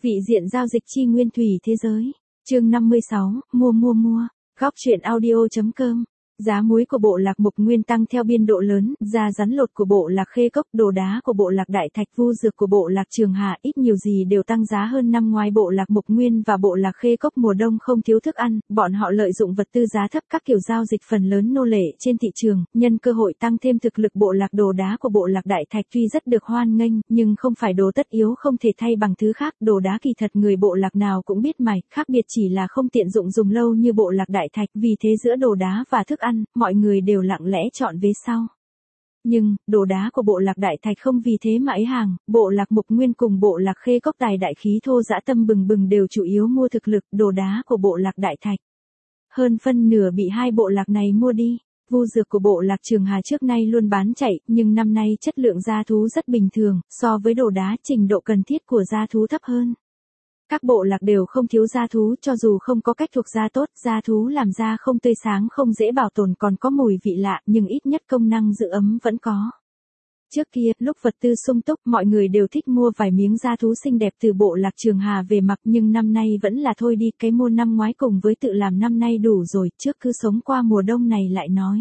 Vị diện giao dịch chi nguyên thủy thế giới. Chương 56, mua. Góc truyện audio.com. Giá muối của bộ lạc Mộc Nguyên tăng theo biên độ lớn, giá rắn lột của bộ lạc Khê Cốc, đồ đá của bộ lạc Đại Thạch, vu dược của bộ lạc Trường Hà, ít nhiều gì đều tăng giá hơn năm ngoái. Bộ lạc Mộc Nguyên và bộ lạc Khê Cốc mùa đông không thiếu thức ăn, bọn họ lợi dụng vật tư giá thấp các kiểu giao dịch phần lớn nô lệ trên thị trường, nhân cơ hội tăng thêm thực lực. Bộ lạc đồ đá của bộ lạc Đại Thạch tuy rất được hoan nghênh, nhưng không phải đồ tất yếu không thể thay bằng thứ khác. Đồ đá kỳ thật người bộ lạc nào cũng biết mài, khác biệt chỉ là không tiện dụng dùng lâu như bộ lạc Đại Thạch, vì thế giữa đồ đá và thức ăn, mọi người đều lặng lẽ chọn vế sau. Nhưng, đồ đá của bộ lạc Đại Thạch không vì thế mà ấy hàng, bộ lạc Mộc Nguyên cùng bộ lạc Khê Cốc tài đại khí thô dã tâm bừng bừng đều chủ yếu mua thực lực, đồ đá của bộ lạc Đại Thạch. Hơn phân nửa bị hai bộ lạc này mua đi. Vu dược của bộ lạc Trường Hà trước nay luôn bán chạy, nhưng năm nay chất lượng gia thú rất bình thường, so với đồ đá trình độ cần thiết của gia thú thấp hơn. Các bộ lạc đều không thiếu gia thú, cho dù không có cách thuộc gia tốt, gia thú làm ra không tươi sáng không dễ bảo tồn còn có mùi vị lạ, nhưng ít nhất công năng giữ ấm vẫn có. Trước kia, lúc vật tư sung túc, mọi người đều thích mua vài miếng gia thú xinh đẹp từ bộ lạc Trường Hà về mặc, nhưng năm nay vẫn là thôi đi, cái mua năm ngoái cùng với tự làm năm nay đủ rồi, trước cứ sống qua mùa đông này lại nói.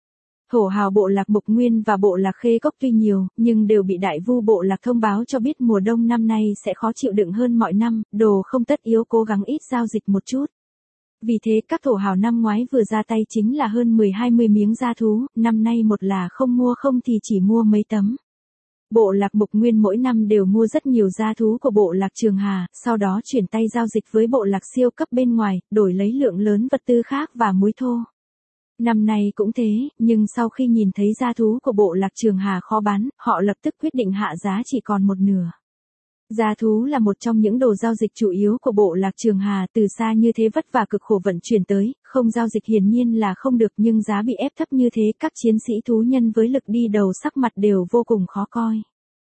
Thổ hào bộ lạc Mộc Nguyên và bộ lạc Khê Cốc tuy nhiều, nhưng đều bị đại vu bộ lạc thông báo cho biết mùa đông năm nay sẽ khó chịu đựng hơn mọi năm, đồ không tất yếu cố gắng ít giao dịch một chút. Vì thế các thổ hào năm ngoái vừa ra tay chính là hơn 10-20 miếng gia thú, năm nay một là không mua không thì chỉ mua mấy tấm. Bộ lạc Mộc Nguyên mỗi năm đều mua rất nhiều gia thú của bộ lạc Trường Hà, sau đó chuyển tay giao dịch với bộ lạc siêu cấp bên ngoài, đổi lấy lượng lớn vật tư khác và muối thô. Năm nay cũng thế, nhưng sau khi nhìn thấy gia thú của bộ lạc Trường Hà khó bán, họ lập tức quyết định hạ giá chỉ còn một nửa. Gia thú là một trong những đồ giao dịch chủ yếu của bộ lạc Trường Hà, từ xa như thế vất vả cực khổ vận chuyển tới, không giao dịch hiển nhiên là không được, nhưng giá bị ép thấp như thế, các chiến sĩ thú nhân với lực đi đầu sắc mặt đều vô cùng khó coi.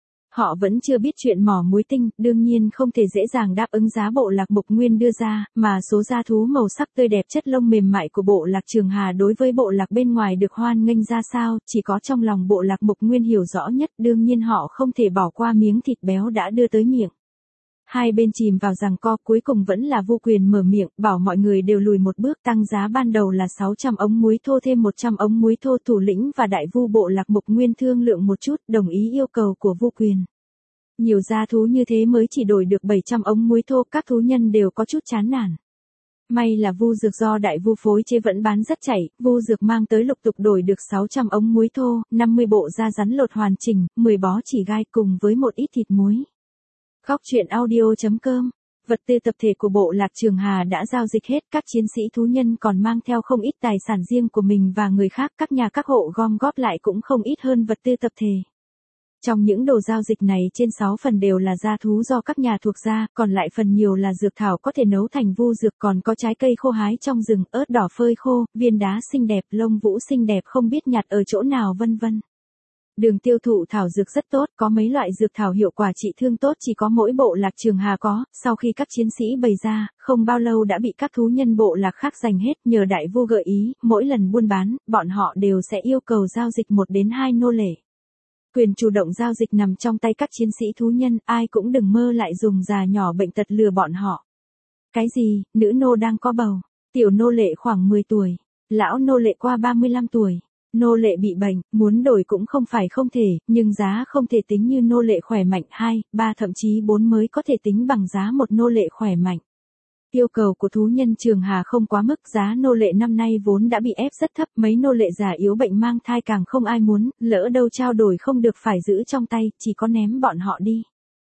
Họ vẫn chưa biết chuyện mỏ muối tinh, đương nhiên không thể dễ dàng đáp ứng giá bộ lạc Mộc Nguyên đưa ra, mà số gia thú màu sắc tươi đẹp chất lông mềm mại của bộ lạc Trường Hà đối với bộ lạc bên ngoài được hoan nghênh ra sao, chỉ có trong lòng bộ lạc Mộc Nguyên hiểu rõ nhất, đương nhiên họ không thể bỏ qua miếng thịt béo đã đưa tới miệng. Hai bên chìm vào giằng co, cuối cùng vẫn là Vu Quyền mở miệng, bảo mọi người đều lùi một bước, tăng giá ban đầu là 600 ống muối thô thêm 100 ống muối thô. Thủ lĩnh và đại vu bộ lạc Mộc Nguyên thương lượng một chút, đồng ý yêu cầu của Vu Quyền. Nhiều gia thú như thế mới chỉ đổi được 700 ống muối thô, các thú nhân đều có chút chán nản. May là vu dược do đại vu phối chế vẫn bán rất chảy, vu dược mang tới lục tục đổi được 600 ống muối thô, 50 bộ da rắn lột hoàn chỉnh, 10 bó chỉ gai cùng với một ít thịt muối. Góc truyện audio.com. Vật tư tập thể của bộ lạc Trường Hà đã giao dịch hết, các chiến sĩ thú nhân còn mang theo không ít tài sản riêng của mình và người khác, các nhà các hộ gom góp lại cũng không ít hơn vật tư tập thể. Trong những đồ giao dịch này trên 6 phần đều là gia thú do các nhà thuộc gia, còn lại phần nhiều là dược thảo có thể nấu thành vu dược, còn có trái cây khô hái trong rừng, ớt đỏ phơi khô, viên đá xinh đẹp, lông vũ xinh đẹp không biết nhặt ở chỗ nào vân vân. Đường tiêu thụ thảo dược rất tốt, có mấy loại dược thảo hiệu quả trị thương tốt chỉ có mỗi bộ lạc Trường Hà có, sau khi các chiến sĩ bày ra, không bao lâu đã bị các thú nhân bộ lạc khác giành hết, nhờ đại vu gợi ý, mỗi lần buôn bán, bọn họ đều sẽ yêu cầu giao dịch 1 đến 2 nô lệ. Quyền chủ động giao dịch nằm trong tay các chiến sĩ thú nhân, ai cũng đừng mơ lại dùng già nhỏ bệnh tật lừa bọn họ. Cái gì, nữ nô đang có bầu, tiểu nô lệ khoảng 10 tuổi, lão nô lệ qua 35 tuổi, nô lệ bị bệnh, muốn đổi cũng không phải không thể, nhưng giá không thể tính như nô lệ khỏe mạnh 2, 3 thậm chí 4 mới có thể tính bằng giá một nô lệ khỏe mạnh. Yêu cầu của thú nhân Trường Hà không quá mức, giá nô lệ năm nay vốn đã bị ép rất thấp, mấy nô lệ già yếu bệnh mang thai càng không ai muốn, lỡ đâu trao đổi không được phải giữ trong tay, chỉ có ném bọn họ đi.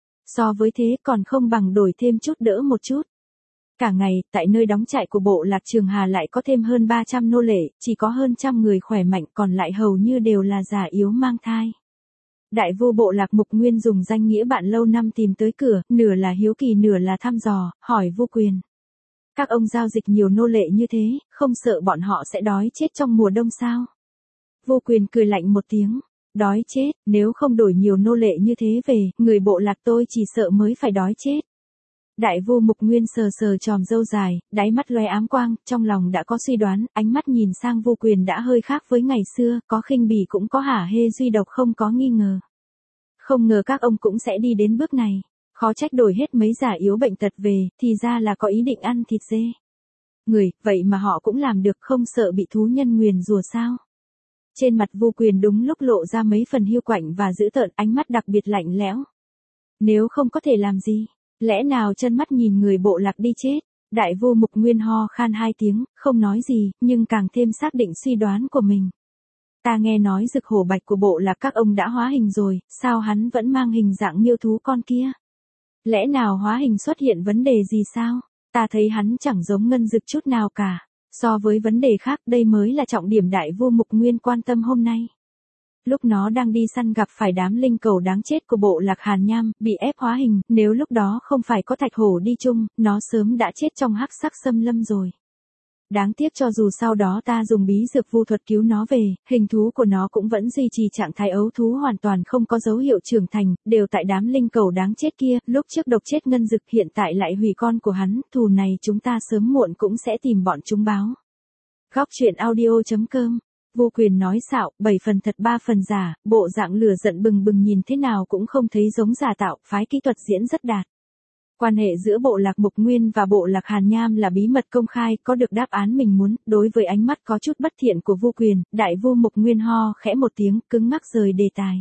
So với thế còn không bằng đổi thêm chút đỡ một chút. Cả ngày, tại nơi đóng trại của bộ lạc Trường Hà lại có thêm hơn 300 nô lệ, chỉ có hơn trăm người khỏe mạnh, còn lại hầu như đều là già yếu mang thai. Đại vu bộ lạc Mộc Nguyên dùng danh nghĩa bạn lâu năm tìm tới cửa, nửa là hiếu kỳ nửa là thăm dò, hỏi Vu Quyền. Các ông giao dịch nhiều nô lệ như thế, không sợ bọn họ sẽ đói chết trong mùa đông sao? Vu Quyền cười lạnh một tiếng, đói chết, nếu không đổi nhiều nô lệ như thế về, người bộ lạc tôi chỉ sợ mới phải đói chết. Đại vu Mộc Nguyên sờ sờ chòm râu dài, đáy mắt loe ám quang, trong lòng đã có suy đoán, ánh mắt nhìn sang Vu Quyền đã hơi khác với ngày xưa, có khinh bỉ cũng có hả hê duy độc không có nghi ngờ. Không ngờ các ông cũng sẽ đi đến bước này. Khó trách đổi hết mấy giả yếu bệnh tật về, thì ra là có ý định ăn thịt dê. Người, vậy mà họ cũng làm được, không sợ bị thú nhân nguyền rủa sao? Trên mặt Vu Quyền đúng lúc lộ ra mấy phần hiu quạnh và dữ tợn, ánh mắt đặc biệt lạnh lẽo. Nếu không có thể làm gì, lẽ nào trân mắt nhìn người bộ lạc đi chết? Đại Vu Mục Nguyên ho khan 2 tiếng, không nói gì, nhưng càng thêm xác định suy đoán của mình. Ta nghe nói Dực Hổ Bạch của bộ lạc các ông đã hóa hình rồi, sao hắn vẫn mang hình dạng miêu thú con kia? Lẽ nào hóa hình xuất hiện vấn đề gì sao? Ta thấy hắn chẳng giống Ngân Dực chút nào cả. So với vấn đề khác, đây mới là trọng điểm Đại Vu Mục Nguyên quan tâm hôm nay. Lúc nó đang đi săn gặp phải đám linh cầu đáng chết của bộ lạc Hàn Nham, bị ép hóa hình, nếu lúc đó không phải có Thạch Hổ đi chung, nó sớm đã chết trong hắc sắc xâm lâm rồi. Đáng tiếc cho dù sau đó ta dùng bí dược vu thuật cứu nó về, hình thú của nó cũng vẫn duy trì trạng thái ấu thú hoàn toàn không có dấu hiệu trưởng thành, đều tại đám linh cầu đáng chết kia, lúc trước độc chết Ngân Dực hiện tại lại hủy con của hắn, thù này chúng ta sớm muộn cũng sẽ tìm bọn chúng báo. Góc truyện audio.com. Vu Quyền nói xạo, 7 phần thật 3 phần giả, bộ dạng lửa giận bừng bừng nhìn thế nào cũng không thấy giống giả tạo, phái kỹ thuật diễn rất đạt. Quan hệ giữa bộ lạc Mục Nguyên và bộ lạc Hàn Nham là bí mật công khai, có được đáp án mình muốn, đối với ánh mắt có chút bất thiện của Vu Quyền, Đại Vu Mục Nguyên ho khẽ một tiếng, cứng ngắc rời đề tài.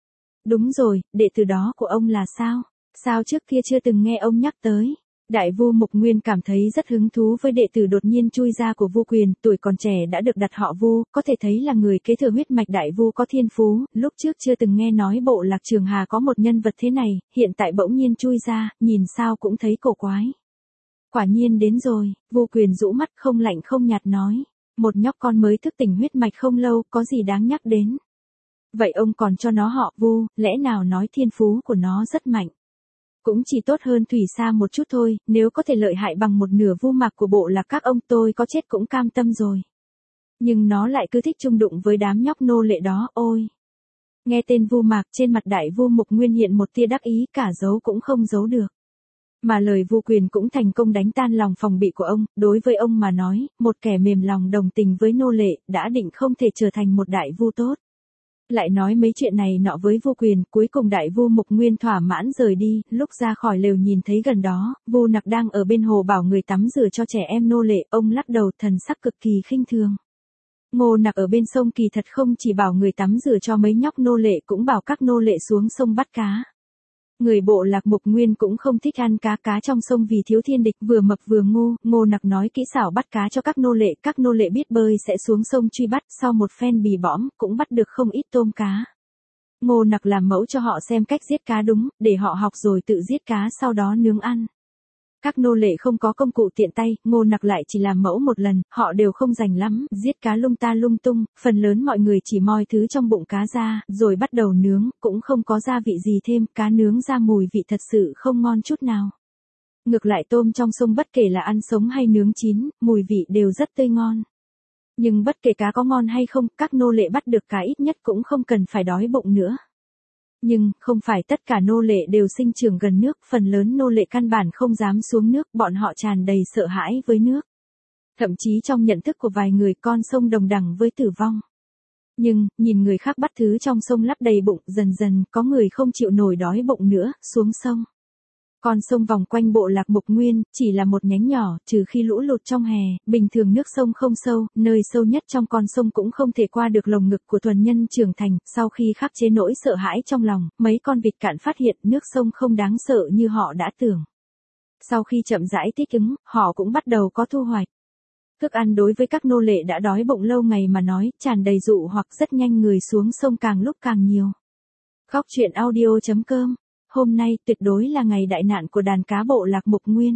Đúng rồi, đệ tử đó của ông là sao? Sao trước kia chưa từng nghe ông nhắc tới? Đại Vu Mục Nguyên cảm thấy rất hứng thú với đệ tử đột nhiên chui ra của Vu Quyền, tuổi còn trẻ đã được đặt họ Vu, có thể thấy là người kế thừa huyết mạch Đại Vu có thiên phú, lúc trước chưa từng nghe nói bộ lạc Trường Hà có một nhân vật thế này, hiện tại bỗng nhiên chui ra, nhìn sao cũng thấy cổ quái. Quả nhiên đến rồi, Vu Quyền rũ mắt không lạnh không nhạt nói, một nhóc con mới thức tỉnh huyết mạch không lâu, có gì đáng nhắc đến. Vậy ông còn cho nó họ Vu, lẽ nào nói thiên phú của nó rất mạnh? Cũng chỉ tốt hơn Thủy Sa một chút thôi, nếu có thể lợi hại bằng một nửa Vu Mạc của bộ lạc các ông tôi có chết cũng cam tâm rồi. Nhưng nó lại cứ thích chung đụng với đám nhóc nô lệ đó, ôi. Nghe tên Vu Mạc trên mặt Đại Vu Mục Nguyên hiện một tia đắc ý, cả giấu cũng không giấu được. Mà lời Vu Quyền cũng thành công đánh tan lòng phòng bị của ông, đối với ông mà nói, một kẻ mềm lòng đồng tình với nô lệ, đã định không thể trở thành một đại vu tốt. Lại nói mấy chuyện này nọ với Vu Quyền, cuối cùng Đại Vu Mục Nguyên thỏa mãn rời đi, lúc ra khỏi lều nhìn thấy gần đó, Vu Nặc đang ở bên hồ bảo người tắm rửa cho trẻ em nô lệ, ông lắc đầu thần sắc cực kỳ khinh thường. Ngô Nặc ở bên sông kỳ thật không chỉ bảo người tắm rửa cho mấy nhóc nô lệ cũng bảo các nô lệ xuống sông bắt cá. Người bộ lạc Mục Nguyên cũng không thích ăn cá trong sông vì thiếu thiên địch, vừa mập vừa ngu, Ngô Nặc nói kỹ xảo bắt cá cho các nô lệ biết bơi sẽ xuống sông truy bắt, sau một phen bì bõm, cũng bắt được không ít tôm cá. Ngô Nặc làm mẫu cho họ xem cách giết cá đúng, để họ học rồi tự giết cá sau đó nướng ăn. Các nô lệ không có công cụ tiện tay, Ngô Nặc lại chỉ làm mẫu một lần, họ đều không rành lắm, giết cá lung ta lung tung, phần lớn mọi người chỉ moi thứ trong bụng cá ra, rồi bắt đầu nướng, cũng không có gia vị gì thêm, cá nướng ra mùi vị thật sự không ngon chút nào. Ngược lại tôm trong sông bất kể là ăn sống hay nướng chín, mùi vị đều rất tươi ngon. Nhưng bất kể cá có ngon hay không, các nô lệ bắt được cá ít nhất cũng không cần phải đói bụng nữa. Nhưng, không phải tất cả nô lệ đều sinh trưởng gần nước, phần lớn nô lệ căn bản không dám xuống nước, bọn họ tràn đầy sợ hãi với nước. Thậm chí trong nhận thức của vài người con sông đồng đẳng với tử vong. Nhưng, nhìn người khác bắt thứ trong sông lấp đầy bụng, dần dần, có người không chịu nổi đói bụng nữa, xuống sông. Con sông vòng quanh bộ lạc Mục Nguyên, chỉ là một nhánh nhỏ, trừ khi lũ lụt trong hè, bình thường nước sông không sâu, nơi sâu nhất trong con sông cũng không thể qua được lồng ngực của thuần nhân trưởng thành, sau khi khắc chế nỗi sợ hãi trong lòng, mấy con vịt cạn phát hiện nước sông không đáng sợ như họ đã tưởng. Sau khi chậm rãi thích ứng, họ cũng bắt đầu có thu hoạch. Thức ăn đối với các nô lệ đã đói bụng lâu ngày mà nói, tràn đầy dụ hoặc rất nhanh người xuống sông càng lúc càng nhiều. Góc truyện audio.com. Hôm nay tuyệt đối là ngày đại nạn của đàn cá bộ lạc Mục Nguyên.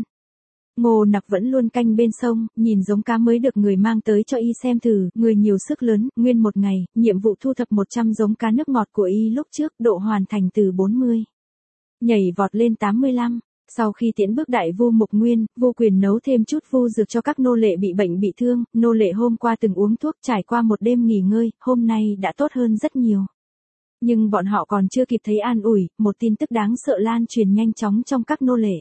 Ngô Nặc vẫn luôn canh bên sông, nhìn giống cá mới được người mang tới cho y xem thử, người nhiều sức lớn, nguyên một ngày, nhiệm vụ thu thập 100 giống cá nước ngọt của y lúc trước, độ hoàn thành từ 40. Nhảy vọt lên 85. Sau khi tiễn bước Đại Vu Mục Nguyên, Vu Quyền nấu thêm chút vu dược cho các nô lệ bị bệnh bị thương, nô lệ hôm qua từng uống thuốc trải qua một đêm nghỉ ngơi, hôm nay đã tốt hơn rất nhiều. Nhưng bọn họ còn chưa kịp thấy an ủi, một tin tức đáng sợ lan truyền nhanh chóng trong các nô lệ.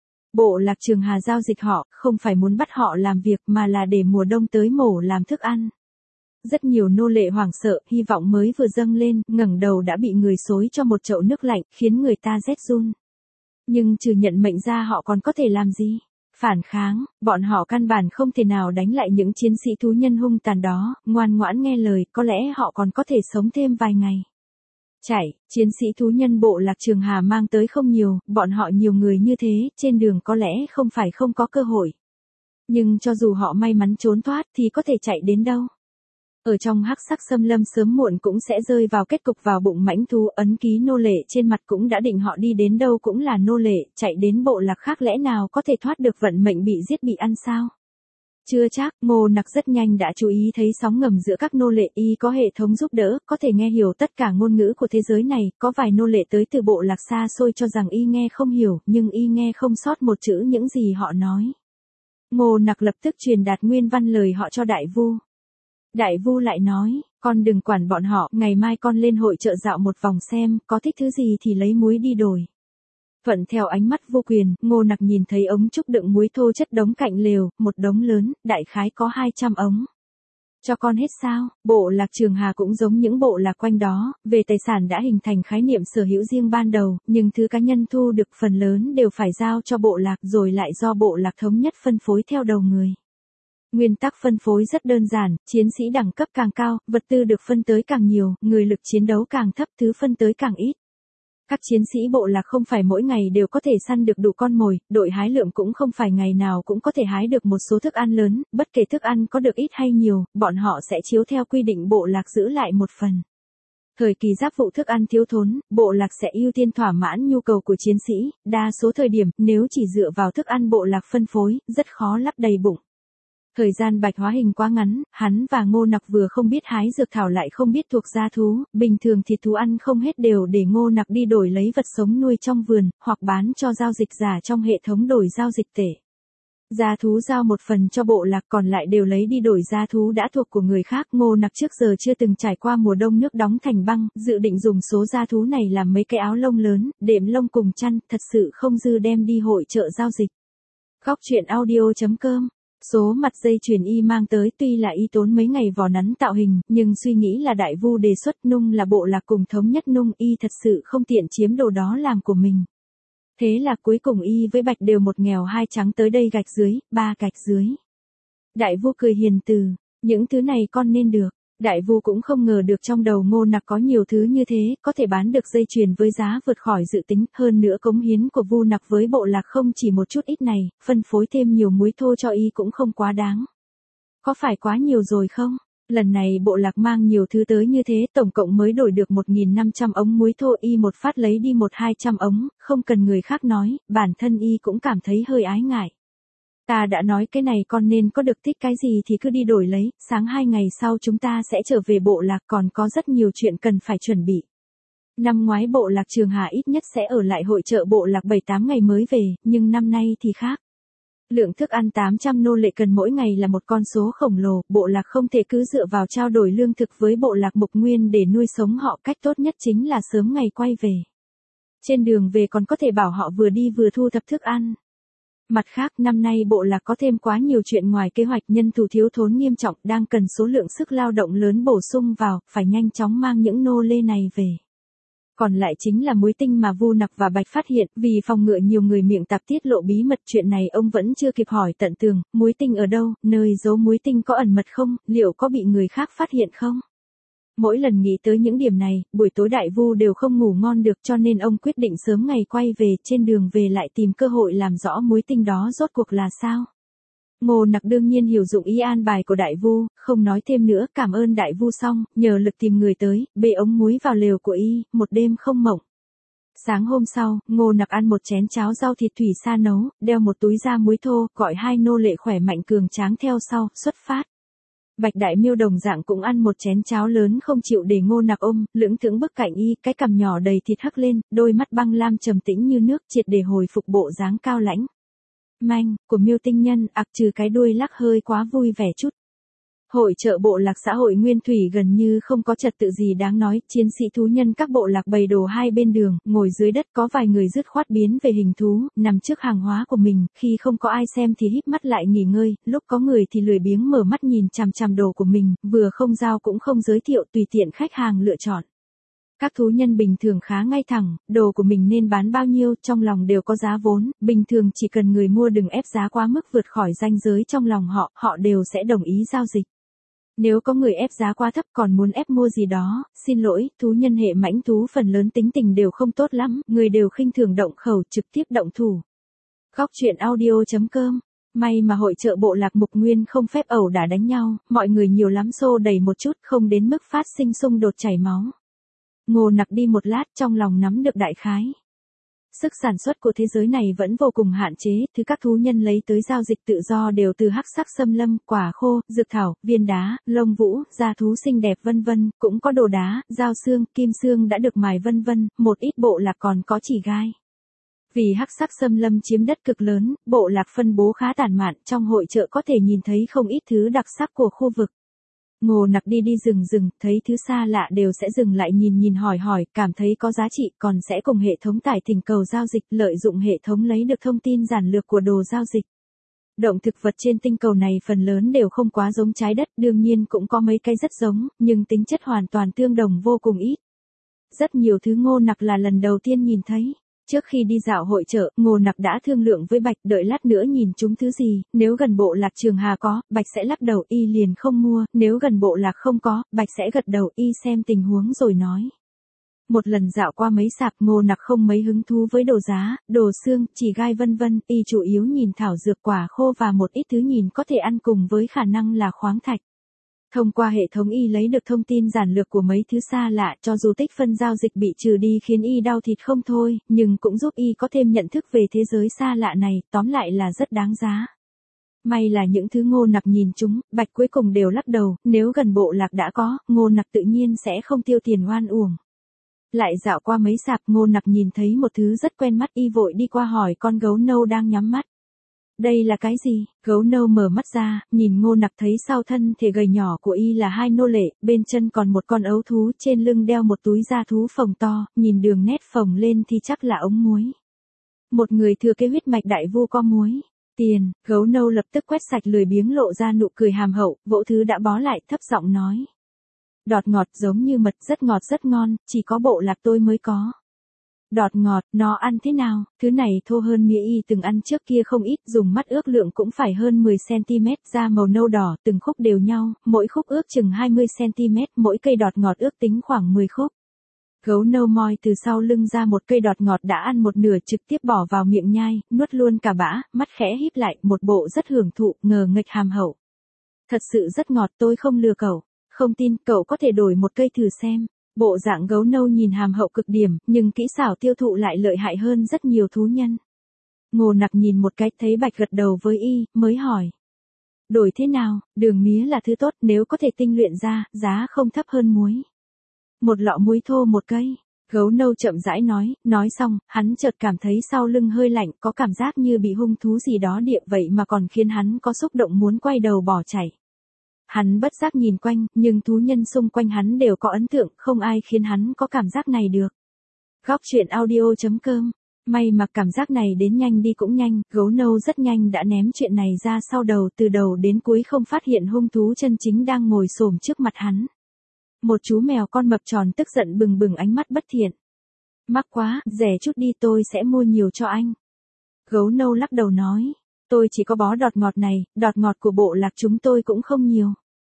Bộ lạc Trường Hà giao dịch họ, không phải muốn bắt họ làm việc mà là để mùa đông tới mổ làm thức ăn. Rất nhiều nô lệ hoảng sợ, hy vọng mới vừa dâng lên, ngẩng đầu đã bị người xối cho một chậu nước lạnh, khiến người ta rét run. Nhưng trừ nhận mệnh ra họ còn có thể làm gì? Phản kháng, bọn họ căn bản không thể nào đánh lại những chiến sĩ thú nhân hung tàn đó, ngoan ngoãn nghe lời, có lẽ họ còn có thể sống thêm vài ngày. Chạy, chiến sĩ thú nhân bộ lạc Trường Hà mang tới không nhiều, bọn họ nhiều người như thế, trên đường có lẽ không phải không có cơ hội. Nhưng cho dù họ may mắn trốn thoát thì có thể chạy đến đâu? Ở trong hắc sắc xâm lâm sớm muộn cũng sẽ rơi vào kết cục vào bụng mãnh thú, ấn ký nô lệ trên mặt cũng đã định họ đi đến đâu cũng là nô lệ, chạy đến bộ lạc khác lẽ nào có thể thoát được vận mệnh bị giết bị ăn sao? Chưa chắc, Ngô Nặc rất nhanh đã chú ý thấy sóng ngầm giữa các nô lệ, y có hệ thống giúp đỡ, có thể nghe hiểu tất cả ngôn ngữ của thế giới này, có vài nô lệ tới từ bộ lạc xa xôi cho rằng y nghe không hiểu, nhưng y nghe không sót một chữ những gì họ nói. Ngô Nặc lập tức truyền đạt nguyên văn lời họ cho Đại Vu. Đại Vu lại nói, con đừng quản bọn họ, ngày mai con lên hội chợ dạo một vòng xem, có thích thứ gì thì lấy muối đi đổi. Thuận theo ánh mắt Vô Quyền, Ngô Nặc nhìn thấy ống trúc đựng muối thô chất đống cạnh lều, một đống lớn, đại khái có 200 ống. Cho con hết sao? Bộ lạc Trường Hà cũng giống những bộ lạc quanh đó, về tài sản đã hình thành khái niệm sở hữu riêng ban đầu, nhưng thứ cá nhân thu được phần lớn đều phải giao cho bộ lạc rồi lại do bộ lạc thống nhất phân phối theo đầu người. Nguyên tắc phân phối rất đơn giản, chiến sĩ đẳng cấp càng cao, vật tư được phân tới càng nhiều, người lực chiến đấu càng thấp, thứ phân tới càng ít. Các chiến sĩ bộ lạc không phải mỗi ngày đều có thể săn được đủ con mồi, đội hái lượm cũng không phải ngày nào cũng có thể hái được một số thức ăn lớn, bất kể thức ăn có được ít hay nhiều, bọn họ sẽ chiếu theo quy định bộ lạc giữ lại một phần. Thời kỳ giáp vụ thức ăn thiếu thốn, bộ lạc sẽ ưu tiên thỏa mãn nhu cầu của chiến sĩ, đa số thời điểm, nếu chỉ dựa vào thức ăn bộ lạc phân phối, rất khó lấp đầy bụng. Thời gian bạch hóa hình quá ngắn, hắn và Ngô Nặc vừa không biết hái dược thảo lại không biết thuộc gia thú, bình thường thịt thú ăn không hết đều để Ngô Nặc đi đổi lấy vật sống nuôi trong vườn, hoặc bán cho giao dịch giả trong hệ thống đổi giao dịch tệ. Gia thú giao một phần cho bộ lạc còn lại đều lấy đi đổi gia thú đã thuộc của người khác. Ngô Nặc trước giờ chưa từng trải qua mùa đông nước đóng thành băng, dự định dùng số gia thú này làm mấy cái áo lông lớn, đệm lông cùng chăn, thật sự không dư đem đi hội chợ giao dịch. Góc truyện audio.com. Số mặt dây chuyền y mang tới tuy là y tốn mấy ngày vò nắn tạo hình, nhưng suy nghĩ là Đại Vu đề xuất nung là bộ lạc cùng thống nhất nung, y thật sự không tiện chiếm đồ đó làm của mình. Thế là cuối cùng y với Bạch đều một nghèo hai trắng tới đây gạch dưới, 3 gạch dưới. Đại Vu cười hiền từ, những thứ này con nên được. Đại Vu cũng không ngờ được trong đầu Ngô Nặc có nhiều thứ như thế, có thể bán được dây chuyền với giá vượt khỏi dự tính, hơn nữa cống hiến của Vu Nặc với bộ lạc không chỉ một chút ít này, phân phối thêm nhiều muối thô cho y cũng không quá đáng. Có phải quá nhiều rồi không? Lần này bộ lạc mang nhiều thứ tới như thế, tổng cộng mới đổi được 1.500 ống muối thô, y một phát lấy đi 1-200 ống, không cần người khác nói, bản thân y cũng cảm thấy hơi ái ngại. Ta đã nói cái này con nên có được, thích cái gì thì cứ đi đổi lấy, sáng 2 ngày sau chúng ta sẽ trở về bộ lạc, còn có rất nhiều chuyện cần phải chuẩn bị. Năm ngoái bộ lạc Trường Hà ít nhất sẽ ở lại hội chợ bộ lạc 7-8 ngày mới về, nhưng năm nay thì khác. Lượng thức ăn 800 nô lệ cần mỗi ngày là một con số khổng lồ, bộ lạc không thể cứ dựa vào trao đổi lương thực với bộ lạc Mục Nguyên để nuôi sống họ, cách tốt nhất chính là sớm ngày quay về. Trên đường về còn có thể bảo họ vừa đi vừa thu thập thức ăn. Mặt khác, năm nay bộ lạc có thêm quá nhiều chuyện ngoài kế hoạch, nhân thủ thiếu thốn nghiêm trọng, đang cần số lượng sức lao động lớn bổ sung vào, phải nhanh chóng mang những nô lê này về. Còn lại chính là muối tinh mà Vu Nặc và Bạch phát hiện, vì phòng ngừa nhiều người miệng tạp tiết lộ bí mật, chuyện này ông vẫn chưa kịp hỏi tận tường, muối tinh ở đâu, nơi giấu muối tinh có ẩn mật không, liệu có bị người khác phát hiện không? Mỗi lần nghĩ tới những điểm này, buổi tối Đại Vu đều không ngủ ngon được, cho nên ông quyết định sớm ngày quay về, trên đường về lại tìm cơ hội làm rõ muối tinh đó rốt cuộc là sao. Ngô Nặc đương nhiên hiểu dụng ý an bài của Đại Vu, không nói thêm nữa, cảm ơn Đại Vu xong, nhờ lực tìm người tới, bê ống muối vào lều của y, một đêm không mộng. Sáng hôm sau, Ngô Nặc ăn một chén cháo rau thịt thủy sa nấu, đeo một túi da muối thô, gọi 2 nô lệ khỏe mạnh cường tráng theo sau, xuất phát. Bạch Đại Miêu đồng dạng cũng ăn một chén cháo lớn không chịu để Ngô Nặc ôm, lững thững bước cạnh y, cái cằm nhỏ đầy thịt hắc lên, đôi mắt băng lam trầm tĩnh như nước, triệt để hồi phục bộ dáng cao lãnh. Manh, của Miêu tinh nhân, trừ cái đuôi lắc hơi quá vui vẻ chút. Hội chợ bộ lạc xã hội Nguyên Thủy gần như không có trật tự gì đáng nói, chiến sĩ thú nhân các bộ lạc bày đồ hai bên đường, ngồi dưới đất, có vài người dứt khoát biến về hình thú, nằm trước hàng hóa của mình, khi không có ai xem thì híp mắt lại nghỉ ngơi, lúc có người thì lười biếng mở mắt nhìn chằm chằm đồ của mình, vừa không giao cũng không giới thiệu, tùy tiện khách hàng lựa chọn. Các thú nhân bình thường khá ngay thẳng, đồ của mình nên bán bao nhiêu trong lòng đều có giá vốn, bình thường chỉ cần người mua đừng ép giá quá mức vượt khỏi ranh giới trong lòng họ, họ đều sẽ đồng ý giao dịch. Nếu có người ép giá quá thấp còn muốn ép mua gì đó, xin lỗi, thú nhân hệ mãnh thú phần lớn tính tình đều không tốt lắm, người đều khinh thường động khẩu trực tiếp động thủ. Góc truyện audio.com. May mà hội chợ bộ lạc Mục Nguyên không phép ẩu đả đánh nhau, mọi người nhiều lắm xô đẩy một chút không đến mức phát sinh xung đột chảy máu. Ngô Nặc đi một lát trong lòng nắm được đại khái. Sức sản xuất của thế giới này vẫn vô cùng hạn chế, thứ các thú nhân lấy tới giao dịch tự do đều từ hắc sắc xâm lâm, quả khô, dược thảo, viên đá, lông vũ, da thú xinh đẹp vân vân, cũng có đồ đá, dao xương, kim xương đã được mài vân vân, một ít bộ lạc còn có chỉ gai. Vì hắc sắc xâm lâm chiếm đất cực lớn, bộ lạc phân bố khá tản mạn, trong hội chợ có thể nhìn thấy không ít thứ đặc sắc của khu vực. Ngô Nặc đi rừng, thấy thứ xa lạ đều sẽ dừng lại nhìn hỏi, cảm thấy có giá trị còn sẽ cùng hệ thống tải thỉnh cầu giao dịch, lợi dụng hệ thống lấy được thông tin giản lược của đồ giao dịch. Động thực vật trên tinh cầu này phần lớn đều không quá giống trái đất, đương nhiên cũng có mấy cái rất giống, nhưng tính chất hoàn toàn tương đồng vô cùng ít. Rất nhiều thứ Ngô Nặc là lần đầu tiên nhìn thấy. Trước khi đi dạo hội chợ, Ngô Nặc đã thương lượng với Bạch, đợi lát nữa nhìn chúng thứ gì, nếu gần bộ lạc Trường Hà có, Bạch sẽ lắc đầu y liền không mua, nếu gần bộ lạc không có, Bạch sẽ gật đầu y xem tình huống rồi nói. Một lần dạo qua mấy sạp, Ngô Nặc không mấy hứng thú với đồ giá, đồ xương, chỉ gai vân vân, y chủ yếu nhìn thảo dược quả khô và một ít thứ nhìn có thể ăn cùng với khả năng là khoáng thạch. Thông qua hệ thống y lấy được thông tin giản lược của mấy thứ xa lạ, cho dù tích phân giao dịch bị trừ đi khiến y đau thịt không thôi, nhưng cũng giúp y có thêm nhận thức về thế giới xa lạ này, tóm lại là rất đáng giá. May là những thứ Ngô Nặc nhìn chúng, Bạch cuối cùng đều lắc đầu, nếu gần bộ lạc đã có, Ngô Nặc tự nhiên sẽ không tiêu tiền oan uổng. Lại dạo qua mấy sạp, Ngô Nặc nhìn thấy một thứ rất quen mắt, y vội đi qua hỏi con gấu nâu đang nhắm mắt. Đây là cái gì? Gấu nâu mở mắt ra, nhìn Ngô Nặc thấy sau thân thể gầy nhỏ của y là hai nô lệ, bên chân còn một con ấu thú, trên lưng đeo một túi da thú phồng to, nhìn đường nét phồng lên thì chắc là ống muối. Một người thừa kế huyết mạch đại vu có muối. Tiền, gấu nâu lập tức quét sạch lười biếng lộ ra nụ cười hàm hậu, vỗ thứ đã bó lại thấp giọng nói. Đọt ngọt giống như mật, rất ngọt rất ngon, chỉ có bộ lạc tôi mới có. Đọt ngọt, nó ăn thế nào? Thứ này thô hơn mía y từng ăn trước kia không ít, dùng mắt ước lượng cũng phải hơn 10cm, da màu nâu đỏ, từng khúc đều nhau, mỗi khúc ước chừng 20cm, mỗi cây đọt ngọt ước tính khoảng 10 khúc. Gấu nâu moi từ sau lưng ra một cây đọt ngọt đã ăn một nửa trực tiếp bỏ vào miệng nhai, nuốt luôn cả bã, mắt khẽ híp lại, một bộ rất hưởng thụ, ngờ nghệch hàm hậu. Thật sự rất ngọt, tôi không lừa cậu. Không tin, cậu có thể đổi một cây thử xem. Bộ dạng gấu nâu nhìn hàm hậu cực điểm, nhưng kỹ xảo tiêu thụ lại lợi hại hơn rất nhiều thú nhân. Ngô Nặc nhìn một cái thấy Bạch gật đầu với y, mới hỏi. Đổi thế nào, đường mía là thứ tốt, nếu có thể tinh luyện ra, giá không thấp hơn muối. Một lọ muối thô một cây. Gấu nâu chậm rãi nói xong, hắn chợt cảm thấy sau lưng hơi lạnh, có cảm giác như bị hung thú gì đó điệp vậy mà còn khiến hắn có xúc động muốn quay đầu bỏ chạy. Hắn bất giác nhìn quanh, nhưng thú nhân xung quanh hắn đều có ấn tượng, không ai khiến hắn có cảm giác này được. Góc truyện audio.com. May mà cảm giác này đến nhanh đi cũng nhanh, gấu nâu rất nhanh đã ném chuyện này ra sau đầu, từ đầu đến cuối không phát hiện hung thú chân chính đang ngồi xổm trước mặt hắn. Một chú mèo con mập tròn tức giận bừng ánh mắt bất thiện. Mắc quá, rẻ chút đi tôi sẽ mua nhiều cho anh. Gấu nâu lắc đầu nói. Tôi chỉ có bó đọt ngọt này, đọt ngọt của bộ lạc chúng tôi cũng không nhiều.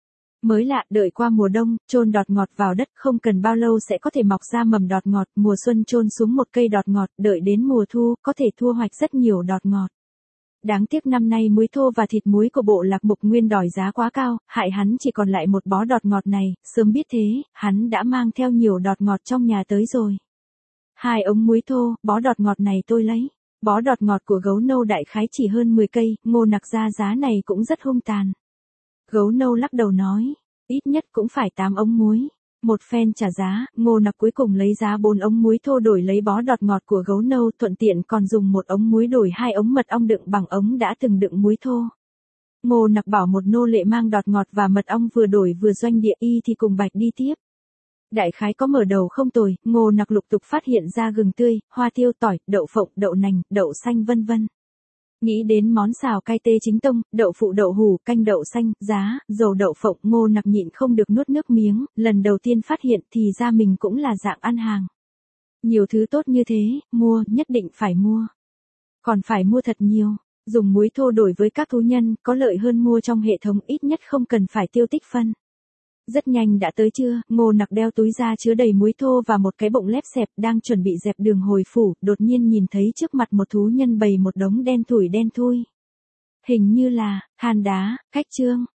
Mới lạ, đợi qua mùa đông, chôn đọt ngọt vào đất không cần bao lâu sẽ có thể mọc ra mầm đọt ngọt, mùa xuân chôn xuống một cây đọt ngọt, đợi đến mùa thu, có thể thu hoạch rất nhiều đọt ngọt. Đáng tiếc năm nay muối thô và thịt muối của bộ lạc Mục Nguyên đòi giá quá cao, hại hắn chỉ còn lại một bó đọt ngọt này, sớm biết thế, hắn đã mang theo nhiều đọt ngọt trong nhà tới rồi. 2 ống muối thô, bó đọt ngọt này tôi lấy. Bó đọt ngọt của gấu nâu đại khái chỉ hơn 10 cây, Ngô Nặc ra giá này cũng rất hung tàn. Gấu nâu lắc đầu nói, ít nhất cũng phải 8 ống muối. Một phen trả giá, Ngô Nặc cuối cùng lấy giá 4 ống muối thô đổi lấy bó đọt ngọt của gấu nâu, thuận tiện còn dùng 1 ống muối đổi 2 ống mật ong đựng bằng ống đã từng đựng muối thô. Ngô Nặc bảo một nô lệ mang đọt ngọt và mật ong vừa đổi vừa doanh địa, y thì cùng Bạch đi tiếp. Đại khái có mở đầu không tồi, Ngô Nặc lục tục phát hiện ra gừng tươi, hoa tiêu, tỏi, đậu phộng, đậu nành, đậu xanh vân vân. Nghĩ đến món xào cay tê chính tông, đậu phụ đậu hủ, canh đậu xanh, giá, dầu đậu phộng, Ngô Nặc nhịn không được nuốt nước miếng, lần đầu tiên phát hiện thì ra mình cũng là dạng ăn hàng. Nhiều thứ tốt như thế, mua, nhất định phải mua. Còn phải mua thật nhiều. Dùng muối thô đổi với các thú nhân, có lợi hơn mua trong hệ thống, ít nhất không cần phải tiêu tích phân. Rất nhanh đã tới trưa, Ngô Nặc đeo túi ra chứa đầy muối thô và một cái bụng lép xẹp, đang chuẩn bị dẹp đường hồi phủ, đột nhiên nhìn thấy trước mặt một thú nhân bày một đống đen thui. Hình như là, than đá, khách trương.